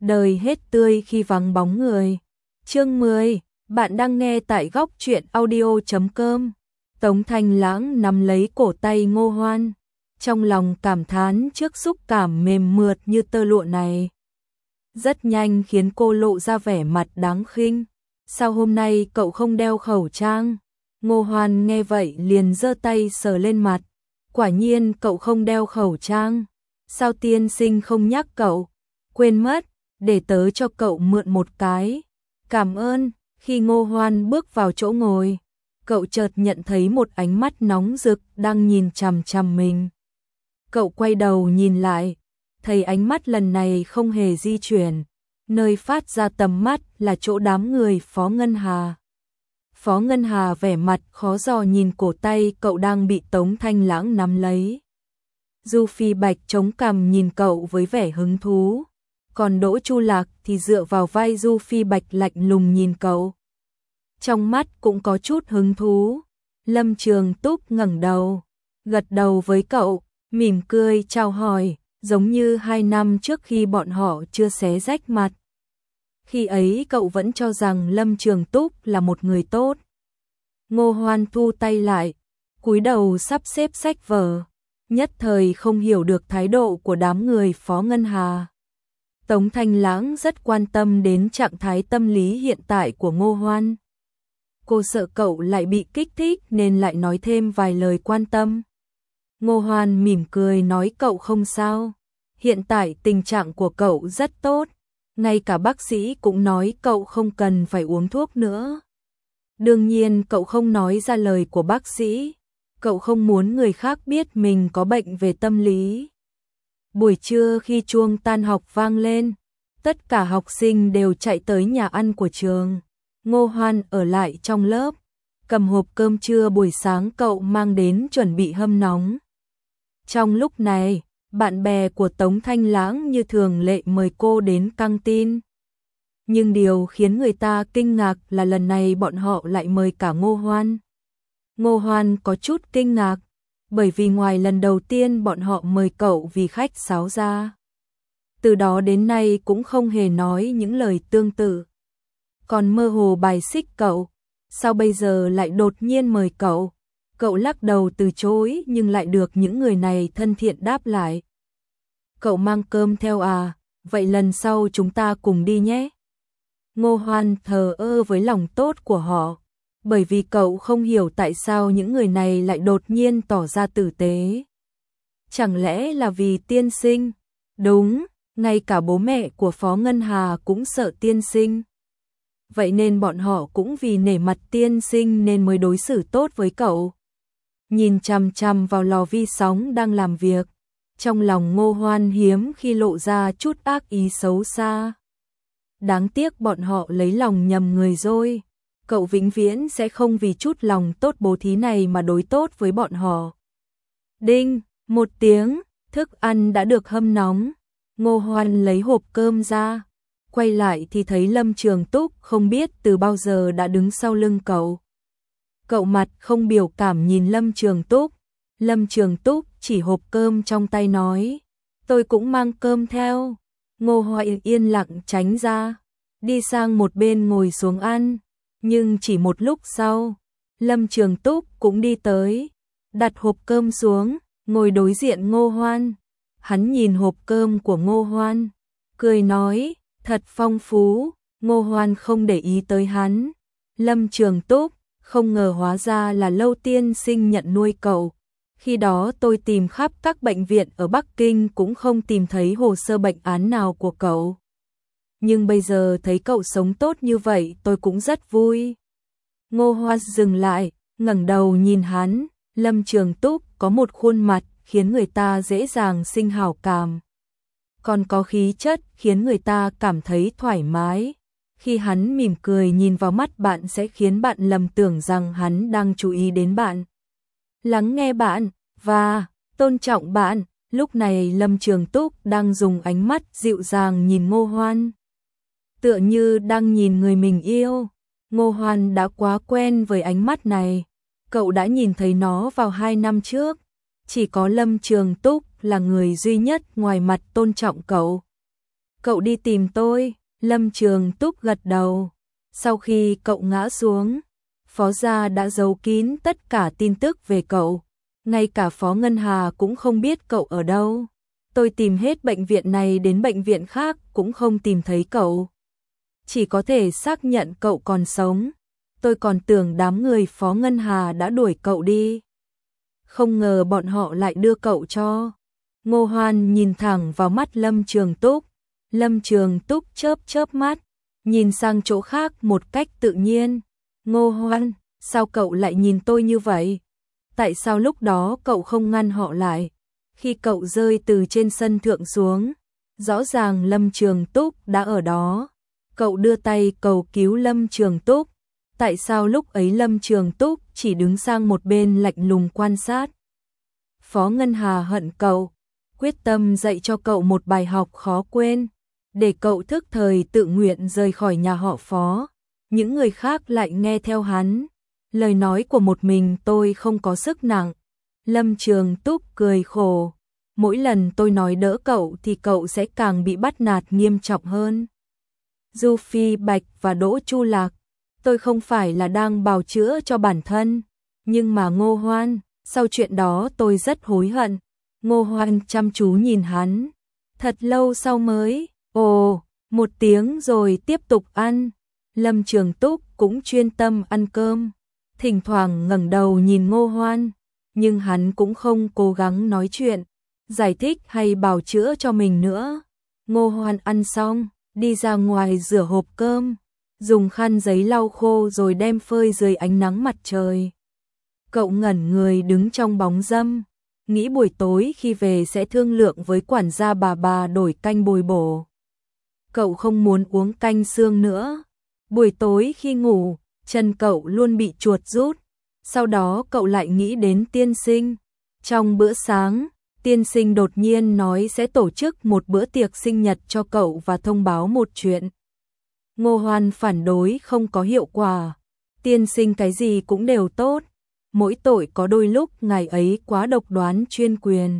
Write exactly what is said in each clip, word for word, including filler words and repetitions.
đời hết tươi khi vắng bóng người. Chương mười, bạn đang nghe tại góc truyện audio chấm com. Tống Thanh Lãng nắm lấy cổ tay Ngô Hoan, trong lòng cảm thán trước xúc cảm mềm mượt như tơ lụa này. Rất nhanh khiến cô lộ ra vẻ mặt đáng khinh. Sao hôm nay cậu không đeo khẩu trang? Ngô Hoan nghe vậy liền giơ tay sờ lên mặt. Quả nhiên cậu không đeo khẩu trang. Sao tiên sinh không nhắc cậu? Quên mất, để tớ cho cậu mượn một cái. Cảm ơn. Khi Ngô Hoan bước vào chỗ ngồi, cậu chợt nhận thấy một ánh mắt nóng rực đang nhìn chằm chằm mình. Cậu quay đầu nhìn lại, thấy ánh mắt lần này không hề di chuyển. Nơi phát ra tầm mắt là chỗ đám người Phó Ngân Hà. Phó Ngân Hà vẻ mặt khó dò nhìn cổ tay cậu đang bị Tống Thanh Lãng nắm lấy. Du Phi Bạch chống cằm nhìn cậu với vẻ hứng thú, còn Đỗ Chu Lạc thì dựa vào vai Du Phi Bạch lạnh lùng nhìn cậu. Trong mắt cũng có chút hứng thú. Lâm Trường Túc ngẩng đầu, gật đầu với cậu, mỉm cười chào hỏi, giống như hai năm trước khi bọn họ chưa xé rách mặt. Khi ấy cậu vẫn cho rằng Lâm Trường Túc là một người tốt. Ngô Hoan thu tay lại, cúi đầu sắp xếp sách vở, nhất thời không hiểu được thái độ của đám người Phó Ngân Hà. Tống Thanh Lãng rất quan tâm đến trạng thái tâm lý hiện tại của Ngô Hoan. Cô sợ cậu lại bị kích thích nên lại nói thêm vài lời quan tâm. Ngô Hoan mỉm cười nói cậu không sao. Hiện tại tình trạng của cậu rất tốt. Ngay cả bác sĩ cũng nói cậu không cần phải uống thuốc nữa. Đương nhiên cậu không nói ra lời của bác sĩ. Cậu không muốn người khác biết mình có bệnh về tâm lý. Buổi trưa khi chuông tan học vang lên, tất cả học sinh đều chạy tới nhà ăn của trường. Ngô Hoan ở lại trong lớp, cầm hộp cơm trưa buổi sáng cậu mang đến chuẩn bị hâm nóng. Trong lúc này, bạn bè của Tống Thanh Lãng như thường lệ mời cô đến căng tin. Nhưng điều khiến người ta kinh ngạc là lần này bọn họ lại mời cả Ngô Hoan. Ngô Hoan có chút kinh ngạc, bởi vì ngoài lần đầu tiên bọn họ mời cậu vì khách sáo ra, từ đó đến nay cũng không hề nói những lời tương tự. Còn mơ hồ bài xích cậu, sao bây giờ lại đột nhiên mời cậu? Cậu lắc đầu từ chối nhưng lại được những người này thân thiện đáp lại. Cậu mang cơm theo à, vậy lần sau chúng ta cùng đi nhé. Ngô Hoan thờ ơ với lòng tốt của họ, bởi vì cậu không hiểu tại sao những người này lại đột nhiên tỏ ra tử tế. Chẳng lẽ là vì tiên sinh? Đúng, ngay cả bố mẹ của Phó Ngân Hà cũng sợ tiên sinh. Vậy nên bọn họ cũng vì nể mặt tiên sinh nên mới đối xử tốt với cậu. Nhìn chằm chằm vào lò vi sóng đang làm việc, trong lòng Ngô Hoan hiếm khi lộ ra chút ác ý xấu xa. Đáng tiếc bọn họ lấy lòng nhầm người rồi. Cậu vĩnh viễn sẽ không vì chút lòng tốt bố thí này mà đối tốt với bọn họ. Đinh, một tiếng, thức ăn đã được hâm nóng. Ngô Hoan lấy hộp cơm ra, quay lại thì thấy Lâm Trường Túc không biết từ bao giờ đã đứng sau lưng cậu. Cậu mặt không biểu cảm nhìn Lâm Trường Túc. Lâm Trường Túc chỉ hộp cơm trong tay nói, tôi cũng mang cơm theo. Ngô Hoan yên lặng tránh ra, đi sang một bên ngồi xuống ăn. Nhưng chỉ một lúc sau, Lâm Trường Túc cũng đi tới, đặt hộp cơm xuống, ngồi đối diện Ngô Hoan. Hắn nhìn hộp cơm của Ngô Hoan, cười nói, thật phong phú. Ngô Hoan không để ý tới hắn. Lâm Trường Túc, không ngờ hóa ra là Lâu tiên sinh nhận nuôi cậu. Khi đó tôi tìm khắp các bệnh viện ở Bắc Kinh cũng không tìm thấy hồ sơ bệnh án nào của cậu. Nhưng bây giờ thấy cậu sống tốt như vậy tôi cũng rất vui. Ngô Hoan dừng lại, ngẩng đầu nhìn hắn. Lâm Trường Túc có một khuôn mặt khiến người ta dễ dàng sinh hảo cảm, còn có khí chất khiến người ta cảm thấy thoải mái. Khi hắn mỉm cười nhìn vào mắt bạn sẽ khiến bạn lầm tưởng rằng hắn đang chú ý đến bạn, lắng nghe bạn và tôn trọng bạn. Lúc này Lâm Trường Túc đang dùng ánh mắt dịu dàng nhìn Ngô Hoan, tựa như đang nhìn người mình yêu. Ngô Hoan đã quá quen với ánh mắt này, cậu đã nhìn thấy nó vào hai năm trước. Chỉ có Lâm Trường Túc là người duy nhất ngoài mặt tôn trọng cậu. Cậu đi tìm tôi, Lâm Trường Túc gật đầu. Sau khi cậu ngã xuống, Phó gia đã giấu kín tất cả tin tức về cậu. Ngay cả Phó Ngân Hà cũng không biết cậu ở đâu. Tôi tìm hết bệnh viện này đến bệnh viện khác cũng không tìm thấy cậu. Chỉ có thể xác nhận cậu còn sống. Tôi còn tưởng đám người Phó Ngân Hà đã đuổi cậu đi. Không ngờ bọn họ lại đưa cậu cho. Ngô Hoan nhìn thẳng vào mắt Lâm Trường Túc. Lâm Trường Túc chớp chớp mắt, nhìn sang chỗ khác một cách tự nhiên. Ngô Hoan, sao cậu lại nhìn tôi như vậy? Tại sao lúc đó cậu không ngăn họ lại? Khi cậu rơi từ trên sân thượng xuống, rõ ràng Lâm Trường Túc đã ở đó. Cậu đưa tay cầu cứu Lâm Trường Túc. Tại sao lúc ấy Lâm Trường Túc chỉ đứng sang một bên lạnh lùng quan sát? Phó Ngân Hà hận cậu, quyết tâm dạy cho cậu một bài học khó quên, để cậu thức thời tự nguyện rời khỏi nhà họ Phó. Những người khác lại nghe theo hắn. Lời nói của một mình tôi không có sức nặng. Lâm Trường Túc cười khổ. Mỗi lần tôi nói đỡ cậu thì cậu sẽ càng bị bắt nạt nghiêm trọng hơn. Du Phi Bạch và Đỗ Chu Lạc, tôi không phải là đang bào chữa cho bản thân. Nhưng mà Ngô Hoan, sau chuyện đó tôi rất hối hận. Ngô Hoan chăm chú nhìn hắn. Thật lâu sau mới, ồ, một tiếng rồi tiếp tục ăn. Lâm Trường Túc cũng chuyên tâm ăn cơm. Thỉnh thoảng ngẩng đầu nhìn Ngô Hoan, nhưng hắn cũng không cố gắng nói chuyện, giải thích hay bào chữa cho mình nữa. Ngô Hoan ăn xong, đi ra ngoài rửa hộp cơm, dùng khăn giấy lau khô rồi đem phơi dưới ánh nắng mặt trời. Cậu ngẩn người đứng trong bóng râm, nghĩ buổi tối khi về sẽ thương lượng với quản gia bà bà đổi canh bồi bổ. Cậu không muốn uống canh xương nữa. Buổi tối khi ngủ, chân cậu luôn bị chuột rút. Sau đó cậu lại nghĩ đến tiên sinh. Trong bữa sáng, tiên sinh đột nhiên nói sẽ tổ chức một bữa tiệc sinh nhật cho cậu và thông báo một chuyện. Ngô Hoan phản đối không có hiệu quả. Tiên sinh cái gì cũng đều tốt. Mỗi tội có đôi lúc ngài ấy quá độc đoán chuyên quyền.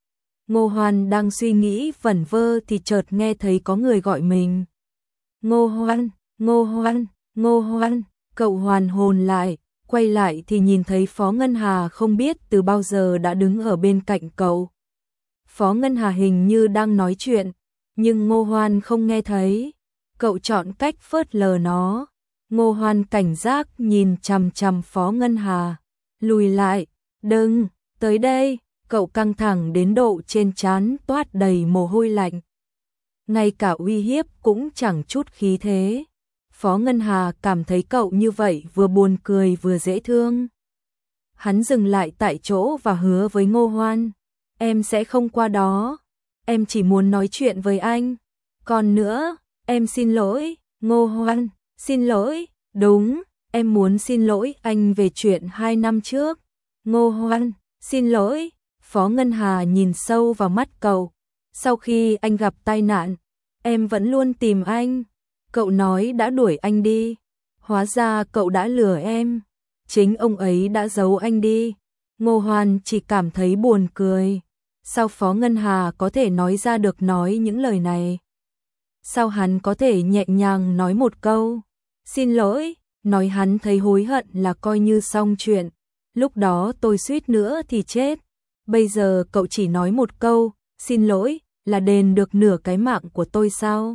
Ngô Hoan đang suy nghĩ vẩn vơ thì chợt nghe thấy có người gọi mình. Ngô Hoan, Ngô Hoan, Ngô Hoan. Cậu hoàn hồn lại, quay lại thì nhìn thấy Phó Ngân Hà không biết từ bao giờ đã đứng ở bên cạnh cậu. Phó Ngân Hà hình như đang nói chuyện, nhưng Ngô Hoan không nghe thấy. Cậu chọn cách phớt lờ nó. Ngô Hoan cảnh giác nhìn chằm chằm Phó Ngân Hà. Lùi lại, đừng, tới đây. Cậu căng thẳng đến độ trên trán toát đầy mồ hôi lạnh. Ngay cả uy hiếp cũng chẳng chút khí thế. Phó Ngân Hà cảm thấy cậu như vậy vừa buồn cười vừa dễ thương. Hắn dừng lại tại chỗ và hứa với Ngô Hoan. Em sẽ không qua đó. Em chỉ muốn nói chuyện với anh. Còn nữa, em xin lỗi. Ngô Hoan, xin lỗi. Đúng, em muốn xin lỗi anh về chuyện hai năm trước. Ngô Hoan, xin lỗi. Phó Ngân Hà nhìn sâu vào mắt cậu. Sau khi anh gặp tai nạn, em vẫn luôn tìm anh. Cậu nói đã đuổi anh đi. Hóa ra cậu đã lừa em. Chính ông ấy đã giấu anh đi. Ngô Hoan chỉ cảm thấy buồn cười. Sao Phó Ngân Hà có thể nói ra được nói những lời này? Sao hắn có thể nhẹ nhàng nói một câu xin lỗi, nói hắn thấy hối hận là coi như xong chuyện. Lúc đó tôi suýt nữa thì chết. Bây giờ cậu chỉ nói một câu xin lỗi là đền được nửa cái mạng của tôi sao?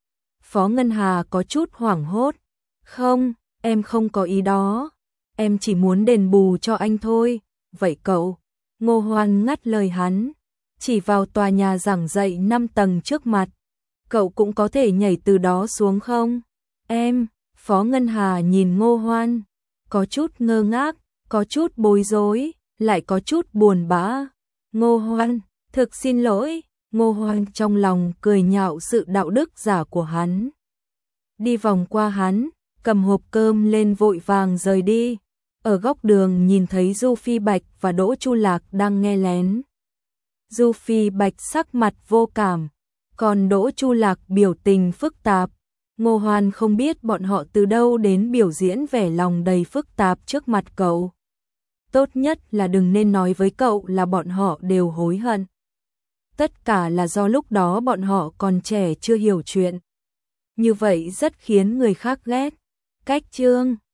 Phó Ngân Hà có chút hoảng hốt. Không, em không có ý đó. Em chỉ muốn đền bù cho anh thôi. Vậy cậu? Ngô Hoan ngắt lời hắn. Chỉ vào tòa nhà giảng dạy năm tầng trước mặt. Cậu cũng có thể nhảy từ đó xuống không? Em, Phó Ngân Hà nhìn Ngô Hoan. Có chút ngơ ngác, có chút bối rối, lại có chút buồn bã. Ngô Hoan, thực xin lỗi. Ngô Hoan trong lòng cười nhạo sự đạo đức giả của hắn. Đi vòng qua hắn, cầm hộp cơm lên vội vàng rời đi. Ở góc đường nhìn thấy Du Phi Bạch và Đỗ Chu Lạc đang nghe lén. Du Phi Bạch sắc mặt vô cảm, còn Đỗ Chu Lạc biểu tình phức tạp. Ngô Hoan không biết bọn họ từ đâu đến biểu diễn vẻ lòng đầy phức tạp trước mặt cậu. Tốt nhất là đừng nên nói với cậu là bọn họ đều hối hận. tất cả là do lúc đó bọn họ còn trẻ chưa hiểu chuyện. Như vậy rất khiến người khác ghét. Cách chương